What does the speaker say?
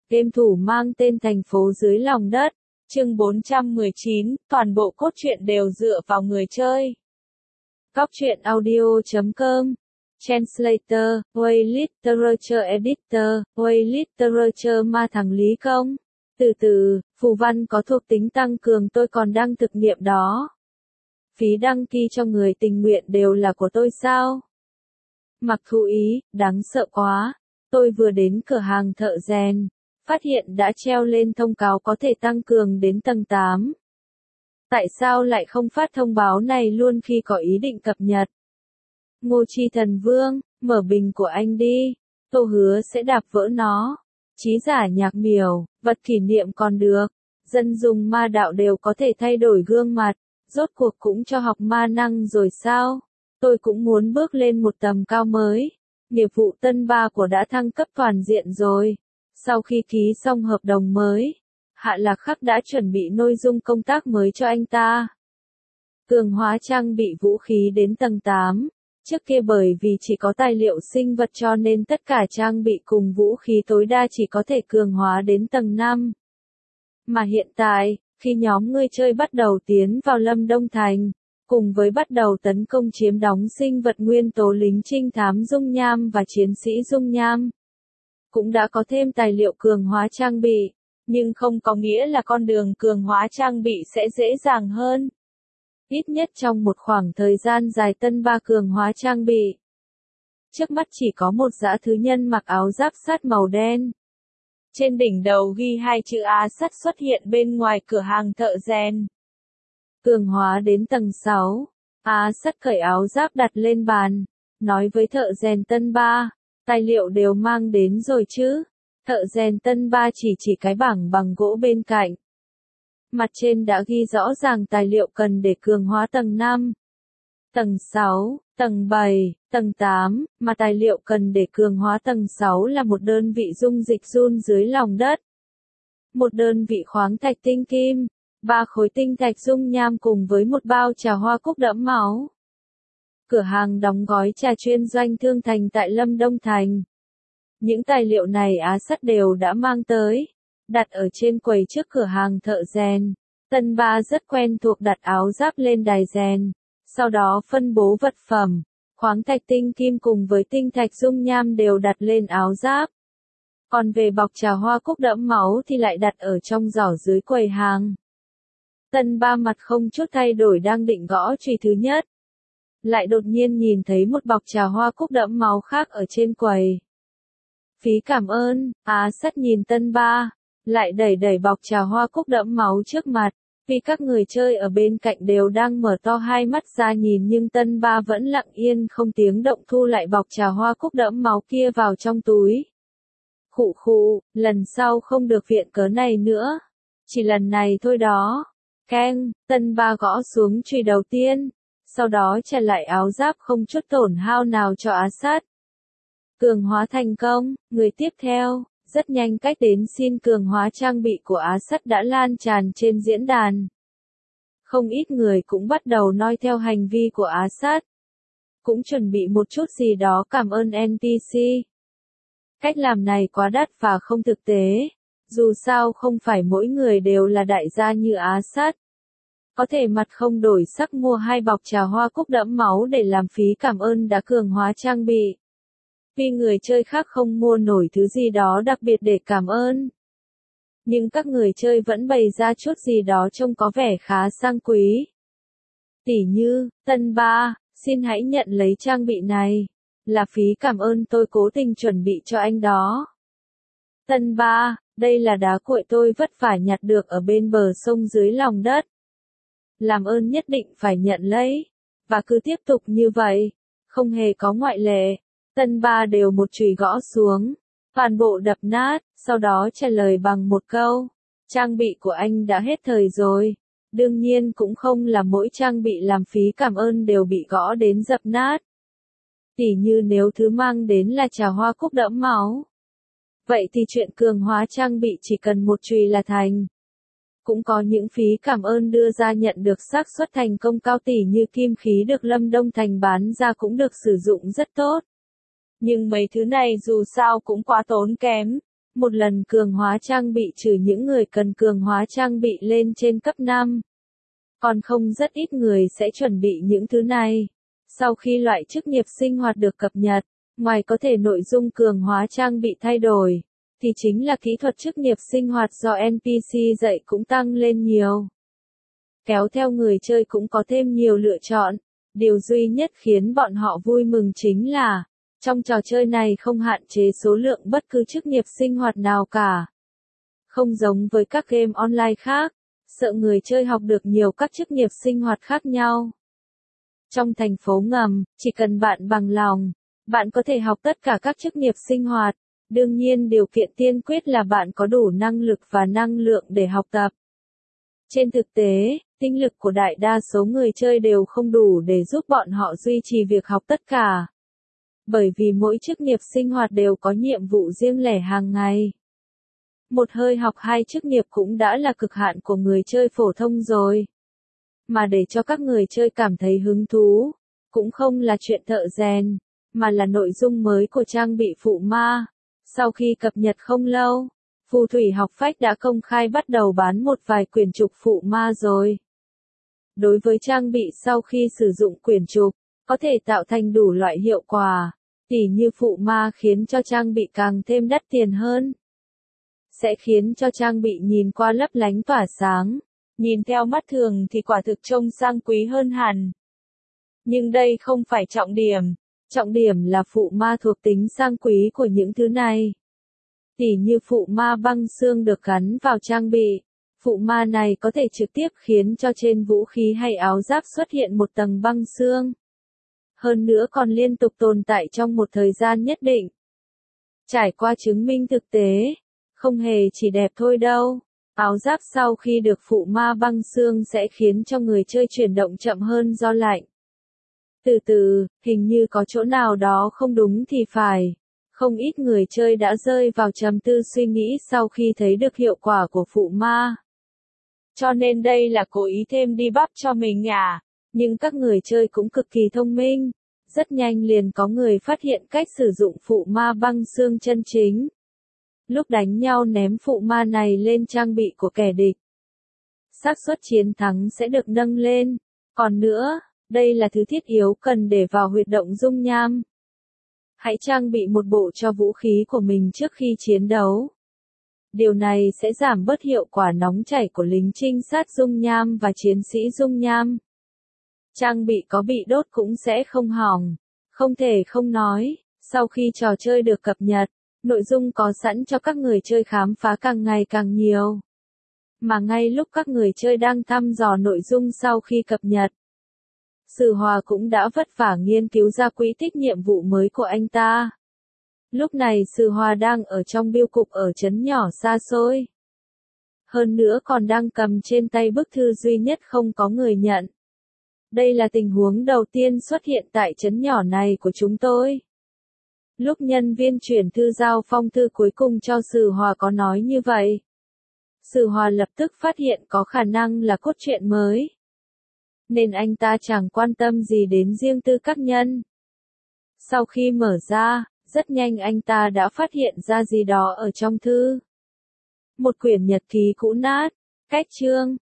Game thủ mang tên thành phố dưới lòng đất. Chương 419, toàn bộ cốt truyện đều dựa vào người chơi. Góc truyện audio.com. Translator, Way Literature Editor, Way Literature ma thằng Lý Công. Từ từ, phù văn có thuộc tính tăng cường tôi còn đang thực nghiệm đó. Phí đăng ký cho người tình nguyện đều là của tôi sao? Mặc Thụ Ý, đáng sợ quá. Tôi vừa đến cửa hàng thợ rèn, phát hiện đã treo lên thông cáo có thể tăng cường đến tầng 8. Tại sao lại không phát thông báo này luôn khi có ý định cập nhật? Ngô Chi Thần Vương, mở bình của anh đi, tôi hứa sẽ đạp vỡ nó. Chí giả Nhạc Miểu, vật kỷ niệm còn được, dân dùng ma đạo đều có thể thay đổi gương mặt, rốt cuộc cũng cho học ma năng rồi sao? Tôi cũng muốn bước lên một tầm cao mới. Nghiệp vụ tân 3 của đã thăng cấp toàn diện rồi. Sau khi ký xong hợp đồng mới, Hạ Lạc Khắc đã chuẩn bị nội dung công tác mới cho anh ta. Cường hóa trang bị vũ khí đến tầng 8. Trước kia bởi vì chỉ có tài liệu sinh vật cho nên tất cả trang bị cùng vũ khí tối đa chỉ có thể cường hóa đến tầng 5. Mà hiện tại, khi nhóm người chơi bắt đầu tiến vào Lâm Đông Thành, cùng với bắt đầu tấn công chiếm đóng sinh vật nguyên tố lính trinh thám dung nham và chiến sĩ dung nham, cũng đã có thêm tài liệu cường hóa trang bị, nhưng không có nghĩa là con đường cường hóa trang bị sẽ dễ dàng hơn. Ít nhất trong một khoảng thời gian dài tân 3 cường hóa trang bị. Trước mắt chỉ có một dã thứ nhân mặc áo giáp sắt màu đen. Trên đỉnh đầu ghi 2 chữ Á Sắt xuất hiện bên ngoài cửa hàng thợ rèn. Cường hóa đến tầng 6, Á Sắt cởi áo giáp đặt lên bàn, nói với thợ rèn tân 3, tài liệu đều mang đến rồi chứ? Thợ rèn tân 3 chỉ cái bảng bằng gỗ bên cạnh. Mặt trên đã ghi rõ ràng tài liệu cần để cường hóa tầng 5, tầng 6, tầng 7, tầng 8, mà tài liệu cần để cường hóa tầng 6 là một đơn vị dung dịch run dưới lòng đất, một đơn vị khoáng thạch tinh kim, 3 khối tinh thạch dung nham cùng với một bao trà hoa cúc đẫm máu. Cửa hàng đóng gói trà chuyên doanh Thương Thành tại Lâm Đông Thành. Những tài liệu này Á Sắt đều đã mang tới, đặt ở trên quầy trước cửa hàng thợ rèn. Tân 3 rất quen thuộc đặt áo giáp lên đài rèn, sau đó phân bố vật phẩm, khoáng thạch tinh kim cùng với tinh thạch dung nham đều đặt lên áo giáp. Còn về bọc trà hoa cúc đẫm máu thì lại đặt ở trong giỏ dưới quầy hàng. Tân 3 mặt không chút thay đổi đang định gõ chùy thứ nhất, lại đột nhiên nhìn thấy một bọc trà hoa cúc đẫm máu khác ở trên quầy. Phí cảm ơn, Á Sắt nhìn tân 3, lại đẩy bọc trà hoa cúc đẫm máu trước mặt, vì các người chơi ở bên cạnh đều đang mở to hai mắt ra nhìn nhưng tân 3 vẫn lặng yên không tiếng động thu lại bọc trà hoa cúc đẫm máu kia vào trong túi. Khụ khụ, lần sau không được viện cớ này nữa, chỉ lần này thôi đó. Keng, tân 3 gõ xuống chùy đầu tiên, sau đó trả lại áo giáp không chút tổn hao nào cho Á Sắt. Cường hóa thành công, người tiếp theo, rất nhanh cách đến xin cường hóa trang bị của Á Sắt đã lan tràn trên diễn đàn. Không ít người cũng bắt đầu noi theo hành vi của Á Sắt, cũng chuẩn bị một chút gì đó cảm ơn NPC. Cách làm này quá đắt và không thực tế, dù sao không phải mỗi người đều là đại gia như Á Sắt. Có thể mặt không đổi sắc mua 2 bọc trà hoa cúc đẫm máu để làm phí cảm ơn đã cường hóa trang bị. Vì người chơi khác không mua nổi thứ gì đó đặc biệt để cảm ơn. Nhưng các người chơi vẫn bày ra chút gì đó trông có vẻ khá sang quý. Tỉ như, tân 3, xin hãy nhận lấy trang bị này, là phí cảm ơn tôi cố tình chuẩn bị cho anh đó. Tân 3, đây là đá cuội tôi vất vả nhặt được ở bên bờ sông dưới lòng đất. Làm ơn nhất định phải nhận lấy, và cứ tiếp tục như vậy, không hề có ngoại lệ. Tân 3 đều một chùy gõ xuống, toàn bộ đập nát, sau đó trả lời bằng một câu, trang bị của anh đã hết thời rồi. Đương nhiên cũng không là mỗi trang bị làm phí cảm ơn đều bị gõ đến dập nát. Tỉ như nếu thứ mang đến là trà hoa cúc đẫm máu, vậy thì chuyện cường hóa trang bị chỉ cần một chùy là thành. Cũng có những phí cảm ơn đưa ra nhận được xác suất thành công cao tỷ như kim khí được Lâm Đông Thành bán ra cũng được sử dụng rất tốt. Nhưng mấy thứ này dù sao cũng quá tốn kém, Một lần cường hóa trang bị trừ những người cần cường hóa trang bị lên trên cấp 5. Còn không rất ít người sẽ chuẩn bị những thứ này. Sau khi loại chức nghiệp sinh hoạt được cập nhật, ngoài có thể nội dung cường hóa trang bị thay đổi, thì chính là kỹ thuật chức nghiệp sinh hoạt do NPC dạy cũng tăng lên nhiều. Kéo theo người chơi cũng có thêm nhiều lựa chọn. Điều duy nhất khiến bọn họ vui mừng chính là, trong trò chơi này không hạn chế số lượng bất cứ chức nghiệp sinh hoạt nào cả. Không giống với các game online khác, sợ người chơi học được nhiều các chức nghiệp sinh hoạt khác nhau. Trong thành phố ngầm, chỉ cần bạn bằng lòng, bạn có thể học tất cả các chức nghiệp sinh hoạt. Đương nhiên điều kiện tiên quyết là bạn có đủ năng lực và năng lượng để học tập. Trên thực tế, tinh lực của đại đa số người chơi đều không đủ để giúp bọn họ duy trì việc học tất cả. Bởi vì mỗi chức nghiệp sinh hoạt đều có nhiệm vụ riêng lẻ hàng ngày. Một hơi học 2 chức nghiệp cũng đã là cực hạn của người chơi phổ thông rồi. Mà để cho các người chơi cảm thấy hứng thú, cũng không là chuyện thợ rèn, mà là nội dung mới của trang bị phụ ma. Sau khi cập nhật không lâu, Phù thủy học phách đã công khai bắt đầu bán một vài quyển trục phụ ma rồi. Đối với trang bị sau khi sử dụng quyển trục, có thể tạo thành đủ loại hiệu quả, tỉ như phụ ma khiến cho trang bị càng thêm đắt tiền hơn. Sẽ khiến cho trang bị nhìn qua lấp lánh tỏa sáng, nhìn theo mắt thường thì quả thực trông sang quý hơn hẳn. Nhưng đây không phải trọng điểm là phụ ma thuộc tính sang quý của những thứ này. Tỉ như phụ ma băng xương được gắn vào trang bị, phụ ma này có thể trực tiếp khiến cho trên vũ khí hay áo giáp xuất hiện một tầng băng xương. Hơn nữa còn liên tục tồn tại trong một thời gian nhất định. Trải qua chứng minh thực tế, không hề chỉ đẹp thôi đâu. Áo giáp sau khi được phụ ma băng xương sẽ khiến cho người chơi chuyển động chậm hơn do lạnh. Từ từ, hình như có chỗ nào đó không đúng thì phải. Không ít người chơi đã rơi vào trầm tư suy nghĩ sau khi thấy được hiệu quả của phụ ma. Cho nên đây là cố ý thêm debuff cho mình à? Nhưng các người chơi cũng cực kỳ thông minh. Rất nhanh liền có người phát hiện cách sử dụng phụ ma băng xương chân chính. Lúc đánh nhau ném phụ ma này lên trang bị của kẻ địch, xác suất chiến thắng sẽ được nâng lên. Còn nữa, đây là thứ thiết yếu cần để vào huyệt động dung nham. Hãy trang bị một bộ cho vũ khí của mình trước khi chiến đấu. Điều này sẽ giảm bớt hiệu quả nóng chảy của lính trinh sát dung nham và chiến sĩ dung nham. Trang bị có bị đốt cũng sẽ không hỏng. Không thể không nói, sau khi trò chơi được cập nhật, nội dung có sẵn cho các người chơi khám phá càng ngày càng nhiều. Mà ngay lúc các người chơi đang thăm dò nội dung sau khi cập nhật, Sử Hòa cũng đã vất vả nghiên cứu ra quỹ tích nhiệm vụ mới của anh ta. Lúc này Sử Hòa đang ở trong bưu cục ở trấn nhỏ xa xôi. Hơn nữa còn đang cầm trên tay bức thư duy nhất không có người nhận. Đây là tình huống đầu tiên xuất hiện tại trấn nhỏ này của chúng tôi. Lúc nhân viên chuyển thư giao phong thư cuối cùng cho Sử Hòa có nói như vậy. Sử Hòa lập tức phát hiện có khả năng là cốt truyện mới. Nên anh ta chẳng quan tâm gì đến riêng tư các nhân. Sau khi mở ra, rất nhanh anh ta đã phát hiện ra gì đó ở trong thư. Một quyển nhật ký cũ nát, cách chương,